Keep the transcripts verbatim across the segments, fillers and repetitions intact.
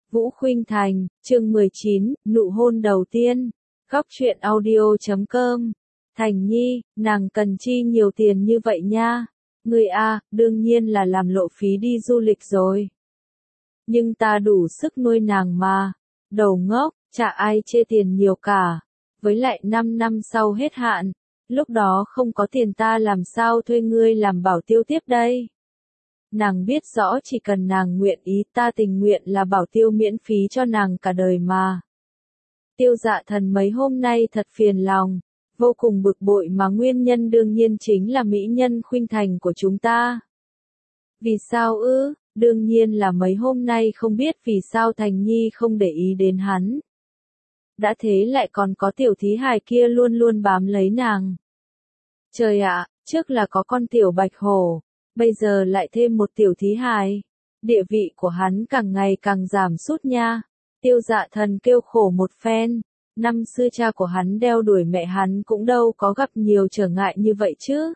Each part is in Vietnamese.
Vũ Khuynh Thành, chương mười chín, nụ hôn đầu tiên. Góc truyện audio chấm com. Thành Nhi, nàng cần chi nhiều tiền như vậy nha. Ngươi a, đương nhiên là làm lộ phí đi du lịch rồi. Nhưng ta đủ sức nuôi nàng mà. Đầu ngốc, chả ai chê tiền nhiều cả. Với lại năm năm sau hết hạn, lúc đó không có tiền ta làm sao thuê ngươi làm bảo tiêu tiếp đây. Nàng biết rõ chỉ cần nàng nguyện ý ta tình nguyện là bảo tiêu miễn phí cho nàng cả đời mà. Tiêu Dạ Thần mấy hôm nay thật phiền lòng, vô cùng bực bội mà nguyên nhân đương nhiên chính là mỹ nhân Khuynh Thành của chúng ta. Vì sao ư? Đương nhiên là mấy hôm nay không biết vì sao Thành Nhi không để ý đến hắn. Đã thế lại còn có tiểu thí hài kia luôn luôn bám lấy nàng. Trời ạ, trước là có con tiểu bạch hổ, bây giờ lại thêm một tiểu thí hài. Địa vị của hắn càng ngày càng giảm sút nha. Tiêu Dạ Thần kêu khổ một phen. Năm xưa cha của hắn đeo đuổi mẹ hắn cũng đâu có gặp nhiều trở ngại như vậy chứ.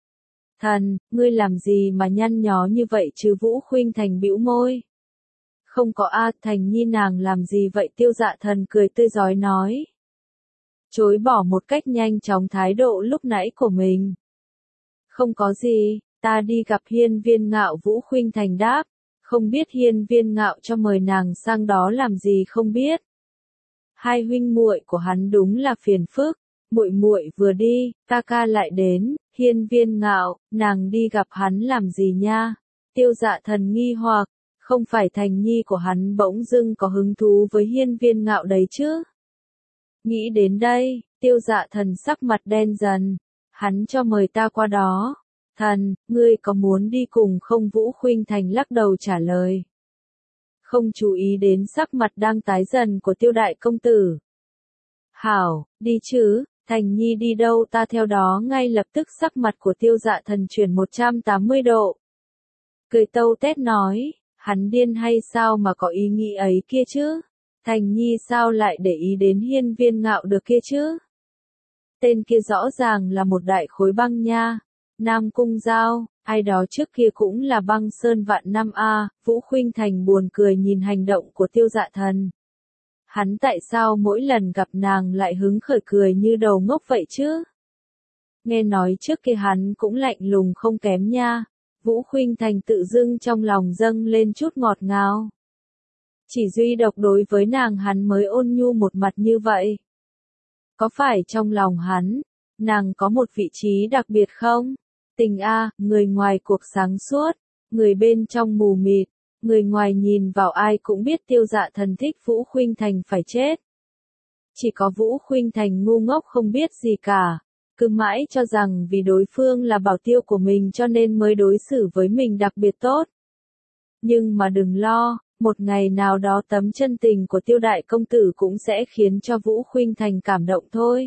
Thần, ngươi làm gì mà nhăn nhó như vậy chứ? Vũ Khuynh Thành bĩu môi. Không có a, Thành Nhi nàng làm gì vậy? Tiêu Dạ Thần cười tươi rói nói. Chối bỏ một cách nhanh chóng thái độ lúc nãy của mình. Không có gì, ta đi gặp Hiên Viên Ngạo. Vũ Khuynh Thành đáp. Không biết Hiên Viên Ngạo cho mời nàng sang đó làm gì không biết. Hai huynh muội của hắn đúng là phiền phức, muội muội vừa đi, ca ca lại đến. Hiên Viên Ngạo, nàng đi gặp hắn làm gì nha? Tiêu Dạ Thần nghi hoặc, không phải Thành Nhi của hắn bỗng dưng có hứng thú với Hiên Viên Ngạo đấy chứ? Nghĩ đến đây, Tiêu Dạ Thần sắc mặt đen dần, hắn cho mời ta qua đó. Thần, ngươi có muốn đi cùng không? Vũ Khuynh Thành lắc đầu trả lời. Không chú ý đến sắc mặt đang tái dần của Tiêu đại công tử. Hảo, đi chứ, Thành Nhi đi đâu ta theo đó. Ngay lập tức sắc mặt của Tiêu Dạ Thần chuyển một trăm tám mươi độ. Cười tâu tét nói, hắn điên hay sao mà có ý nghĩ ấy kia chứ? Thành Nhi sao lại để ý đến Hiên Viên Ngạo được kia chứ? Tên kia rõ ràng là một đại khối băng nha. Nam Cung Giao, ai đó trước kia cũng là băng sơn vạn năm a. Vũ Khuynh Thành buồn cười nhìn hành động của Tiêu Dạ Thần. Hắn tại sao mỗi lần gặp nàng lại hứng khởi cười như đầu ngốc vậy chứ? Nghe nói trước kia hắn cũng lạnh lùng không kém nha. Vũ Khuynh Thành tự dưng trong lòng dâng lên chút ngọt ngào. Chỉ duy độc đối với nàng hắn mới ôn nhu một mặt như vậy. Có phải trong lòng hắn, nàng có một vị trí đặc biệt không? Tình a, người ngoài cuộc sáng suốt, người bên trong mù mịt, người ngoài nhìn vào ai cũng biết Tiêu Dạ Thần thích Vũ Khuynh Thành phải chết. Chỉ có Vũ Khuynh Thành ngu ngốc không biết gì cả, cứ mãi cho rằng vì đối phương là bảo tiêu của mình cho nên mới đối xử với mình đặc biệt tốt. Nhưng mà đừng lo, một ngày nào đó tấm chân tình của Tiêu đại công tử cũng sẽ khiến cho Vũ Khuynh Thành cảm động thôi.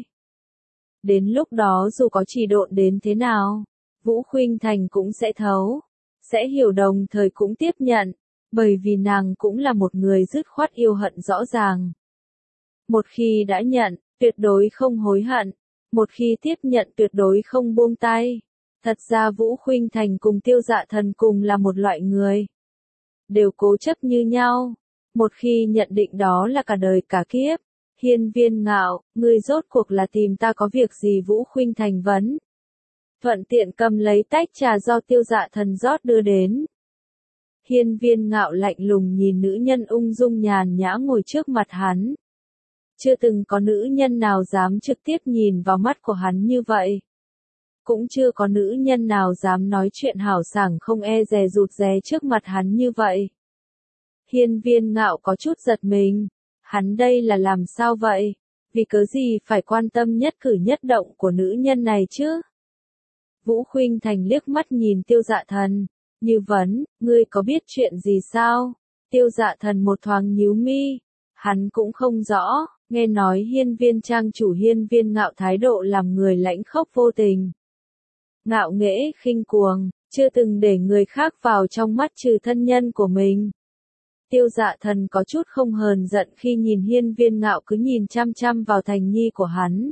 Đến lúc đó dù có trì độn đến thế nào, Vũ Khuynh Thành cũng sẽ thấu, sẽ hiểu đồng thời cũng tiếp nhận, bởi vì nàng cũng là một người dứt khoát yêu hận rõ ràng. Một khi đã nhận, tuyệt đối không hối hận, một khi tiếp nhận tuyệt đối không buông tay. Thật ra Vũ Khuynh Thành cùng Tiêu Dạ Thần cùng là một loại người. Đều cố chấp như nhau, một khi nhận định đó là cả đời cả kiếp. Hiên Viên Ngạo, ngươi rốt cuộc là tìm ta có việc gì? Vũ Khuynh Thành vấn. Thuận tiện cầm lấy tách trà do Tiêu Dạ Thần rót đưa đến. Hiên Viên Ngạo lạnh lùng nhìn nữ nhân ung dung nhàn nhã ngồi trước mặt hắn. Chưa từng có nữ nhân nào dám trực tiếp nhìn vào mắt của hắn như vậy. Cũng chưa có nữ nhân nào dám nói chuyện hào sảng không e dè rụt rè trước mặt hắn như vậy. Hiên Viên Ngạo có chút giật mình. Hắn đây là làm sao vậy? Vì cớ gì phải quan tâm nhất cử nhất động của nữ nhân này chứ? Vũ Khuynh Thành liếc mắt nhìn Tiêu Dạ Thần, như vấn, ngươi có biết chuyện gì sao? Tiêu Dạ Thần một thoáng nhíu mi, hắn cũng không rõ, nghe nói Hiên Viên trang chủ Hiên Viên Ngạo thái độ làm người lãnh khốc vô tình. Ngạo nghễ khinh cuồng, chưa từng để người khác vào trong mắt trừ thân nhân của mình. Tiêu Dạ Thần có chút không hờn giận khi nhìn Hiên Viên Ngạo cứ nhìn chăm chăm vào Thành Nhi của hắn.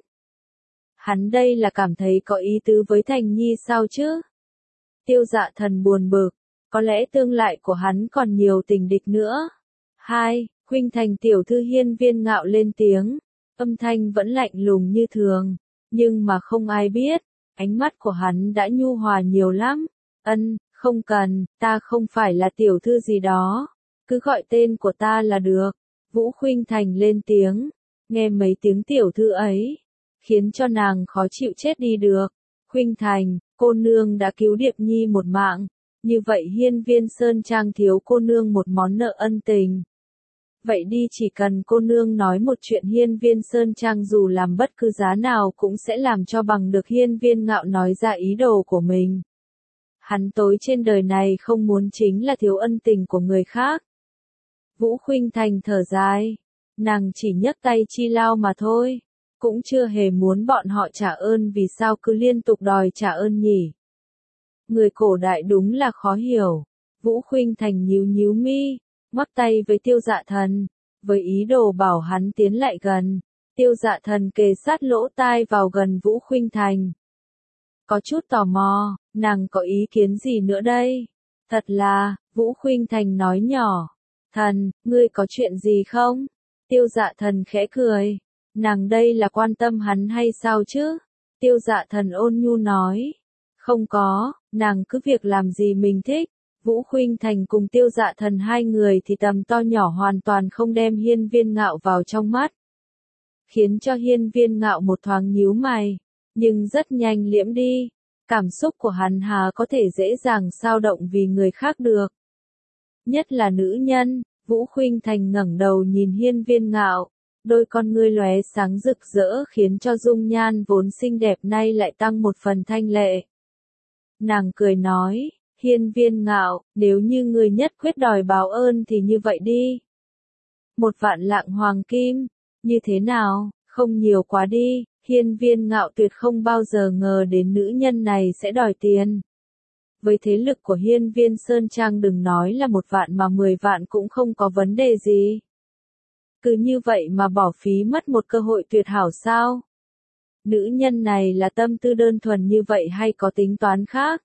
Hắn đây là cảm thấy có ý tứ với Thành Nhi sao chứ? Tiêu Dạ Thần buồn bực, có lẽ tương lai của hắn còn nhiều tình địch nữa. Hai, Khuynh Thành tiểu thư Hiên Viên Ngạo lên tiếng, âm thanh vẫn lạnh lùng như thường, nhưng mà không ai biết, ánh mắt của hắn đã nhu hòa nhiều lắm. Ân, không cần, ta không phải là tiểu thư gì đó, cứ gọi tên của ta là được. Vũ Khuynh Thành lên tiếng, nghe mấy tiếng tiểu thư ấy, khiến cho nàng khó chịu chết đi được. Khuynh Thành, cô nương đã cứu Điệp Nhi một mạng, như vậy Hiên Viên Sơn Trang thiếu cô nương một món nợ ân tình. Vậy đi, chỉ cần cô nương nói một chuyện, Hiên Viên Sơn Trang dù làm bất cứ giá nào cũng sẽ làm cho bằng được. Hiên Viên Ngạo nói ra ý đồ của mình. Hắn tối trên đời này không muốn chính là thiếu ân tình của người khác. Vũ Khuynh Thành thở dài, nàng chỉ nhấc tay chi lao mà thôi, cũng chưa hề muốn bọn họ trả ơn, vì sao cứ liên tục đòi trả ơn nhỉ? Người cổ đại đúng là khó hiểu. Vũ Khuynh Thành nhíu nhíu mi, ngoắc tay với Tiêu Dạ Thần, với ý đồ bảo hắn tiến lại gần. Tiêu Dạ Thần kề sát lỗ tai vào gần Vũ Khuynh Thành. Có chút tò mò, nàng có ý kiến gì nữa đây? Thật là, Vũ Khuynh Thành nói nhỏ. Thần, ngươi có chuyện gì không? Tiêu Dạ Thần khẽ cười. Nàng đây là quan tâm hắn hay sao chứ? Tiêu Dạ Thần ôn nhu nói. Không có, nàng cứ việc làm gì mình thích. Vũ Khuynh Thành cùng Tiêu Dạ Thần hai người thì tầm to nhỏ hoàn toàn không đem Hiên Viên Ngạo vào trong mắt. Khiến cho Hiên Viên Ngạo một thoáng nhíu mày, nhưng rất nhanh liễm đi. Cảm xúc của hắn hà có thể dễ dàng xao động vì người khác được. Nhất là nữ nhân. Vũ Khuynh Thành ngẩng đầu nhìn Hiên Viên Ngạo, đôi con ngươi lóe sáng rực rỡ khiến cho dung nhan vốn xinh đẹp nay lại tăng một phần thanh lệ. Nàng cười nói, Hiên Viên Ngạo, nếu như ngươi nhất quyết đòi báo ơn thì như vậy đi. Một vạn lạng hoàng kim, như thế nào, không nhiều quá đi. Hiên Viên Ngạo tuyệt không bao giờ ngờ đến nữ nhân này sẽ đòi tiền. Với thế lực của Hiên Viên Sơn Trang đừng nói là một vạn mà mười vạn cũng không có vấn đề gì. Cứ như vậy mà bỏ phí mất một cơ hội tuyệt hảo sao? Nữ nhân này là tâm tư đơn thuần như vậy hay có tính toán khác?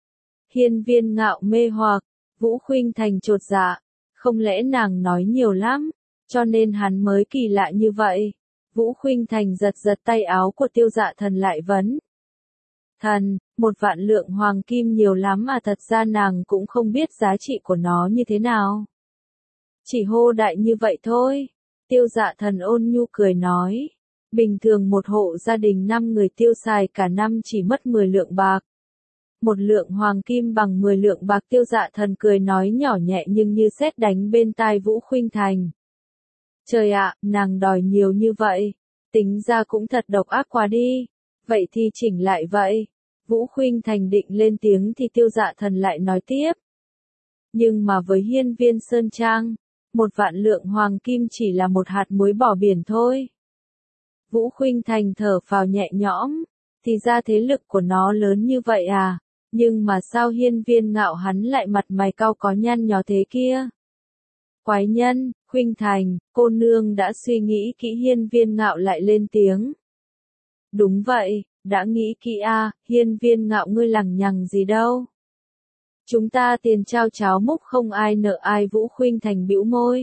Hiên Viên Ngạo mê hoặc, Vũ Khuynh Thành chột dạ, không lẽ nàng nói nhiều lắm, cho nên hắn mới kỳ lạ như vậy. Vũ Khuynh Thành giật giật tay áo của Tiêu Dạ Thần lại vấn. Thần, một vạn lượng hoàng kim nhiều lắm mà thật ra nàng cũng không biết giá trị của nó như thế nào. Chỉ hô đại như vậy thôi. Tiêu Dạ Thần ôn nhu cười nói. Bình thường một hộ gia đình năm người tiêu xài cả năm chỉ mất mười lượng bạc. Một lượng hoàng kim bằng mười lượng bạc. Tiêu Dạ Thần cười nói nhỏ nhẹ nhưng như sét đánh bên tai Vũ Khuynh Thành. Trời ạ, nàng đòi nhiều như vậy, tính ra cũng thật độc ác quá đi. Vậy thì chỉnh lại vậy. Vũ Khuynh Thành định lên tiếng thì Tiêu Dạ Thần lại nói tiếp. Nhưng mà với Hiên Viên Sơn Trang, một vạn lượng hoàng kim chỉ là một hạt muối bỏ biển thôi. Vũ Khuynh Thành thở phào nhẹ nhõm, thì ra thế lực của nó lớn như vậy à, nhưng mà sao Hiên Viên Ngạo hắn lại mặt mày cau có nhăn nhó thế kia? Quái nhân, Khuynh Thành, cô nương đã suy nghĩ kỹ. Hiên Viên Ngạo lại lên tiếng. Đúng vậy, đã nghĩ kỹ à, Hiên Viên Ngạo ngươi lằng nhằng gì đâu. Chúng ta tiền trao cháo múc không ai nợ ai. Vũ Khuynh Thành bĩu môi.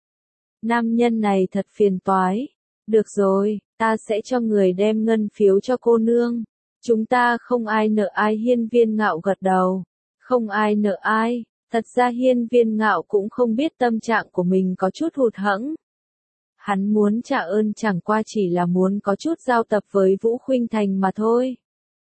Nam nhân này thật phiền toái. Được rồi, ta sẽ cho người đem ngân phiếu cho cô nương. Chúng ta không ai nợ ai. Hiên Viên Ngạo gật đầu. Không ai nợ ai. Thật ra Hiên Viên Ngạo cũng không biết tâm trạng của mình có chút hụt hẫng. Hắn muốn trả ơn chẳng qua chỉ là muốn có chút giao tập với Vũ Khuynh Thành mà thôi.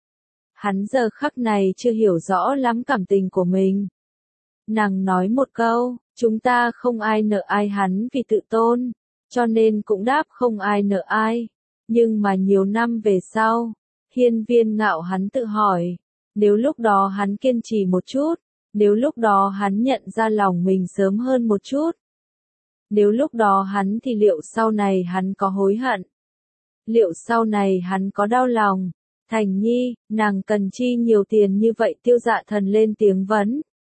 Hắn giờ khắc này chưa hiểu rõ lắm cảm tình của mình. Nàng nói một câu, chúng ta không ai nợ ai, hắn vì tự tôn, cho nên cũng đáp không ai nợ ai. Nhưng mà nhiều năm về sau, Hiên Viên Ngạo hắn tự hỏi, nếu lúc đó hắn kiên trì một chút, nếu lúc đó hắn nhận ra lòng mình sớm hơn một chút, nếu lúc đó hắn thì liệu sau này hắn có hối hận? Liệu sau này hắn có đau lòng? Thành Nhi, nàng cần chi nhiều tiền như vậy? Tiêu Dạ Thần lên tiếng vấn.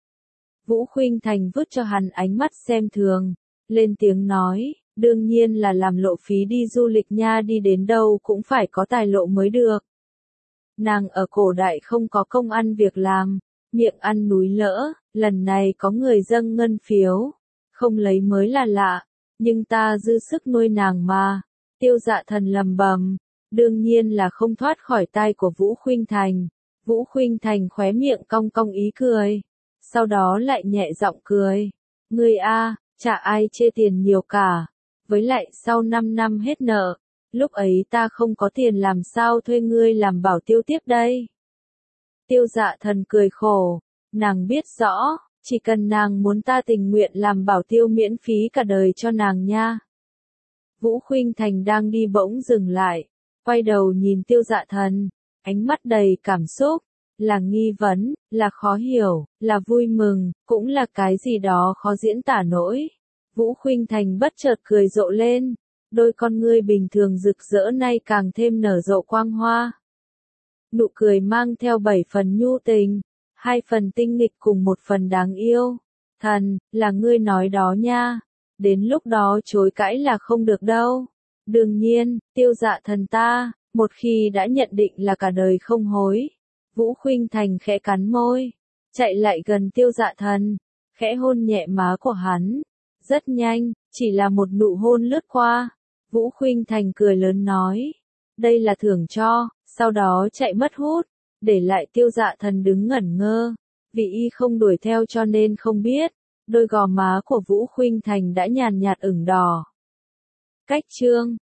Vũ Khuynh Thành vứt cho hắn ánh mắt xem thường, lên tiếng nói, đương nhiên là làm lộ phí đi du lịch nha, đi đến đâu cũng phải có tài lộ mới được. Nàng ở cổ đại không có công ăn việc làm, miệng ăn núi lỡ, lần này có người dâng ngân phiếu, không lấy mới là lạ. nhưng ta dư sức nuôi nàng mà. Tiêu Dạ Thần lầm bầm, đương nhiên là không thoát khỏi tai của Vũ Khuynh Thành. Vũ Khuynh Thành khóe miệng cong cong ý cười, sau đó lại nhẹ giọng cười. Ngươi a, chả ai chê tiền nhiều cả, với lại sau năm năm hết nợ, lúc ấy ta không có tiền làm sao thuê ngươi làm bảo tiêu tiếp đây. Tiêu Dạ Thần cười khổ, nàng biết rõ, chỉ cần nàng muốn ta tình nguyện làm bảo tiêu miễn phí cả đời cho nàng nha. Vũ Khuynh Thành đang đi bỗng dừng lại, quay đầu nhìn Tiêu Dạ Thần, ánh mắt đầy cảm xúc, là nghi vấn, là khó hiểu, là vui mừng, cũng là cái gì đó khó diễn tả nổi. Vũ Khuynh Thành bất chợt cười rộ lên, đôi con ngươi bình thường rực rỡ nay càng thêm nở rộ quang hoa. Nụ cười mang theo bảy phần nhu tình, hai phần tinh nghịch cùng một phần đáng yêu. Thần, là ngươi nói đó nha. Đến lúc đó chối cãi là không được đâu. Đương nhiên, Tiêu Dạ Thần ta, một khi đã nhận định là cả đời không hối. Vũ Khuynh Thành khẽ cắn môi, chạy lại gần Tiêu Dạ Thần, khẽ hôn nhẹ má của hắn. Rất nhanh, chỉ là một nụ hôn lướt qua. Vũ Khuynh Thành cười lớn nói, đây là thưởng cho, sau đó chạy mất hút, để lại Tiêu Dạ Thần đứng ngẩn ngơ. Vì y không đuổi theo cho nên không biết, đôi gò má của Vũ Khuynh Thành đã nhàn nhạt ửng đỏ. Cách chương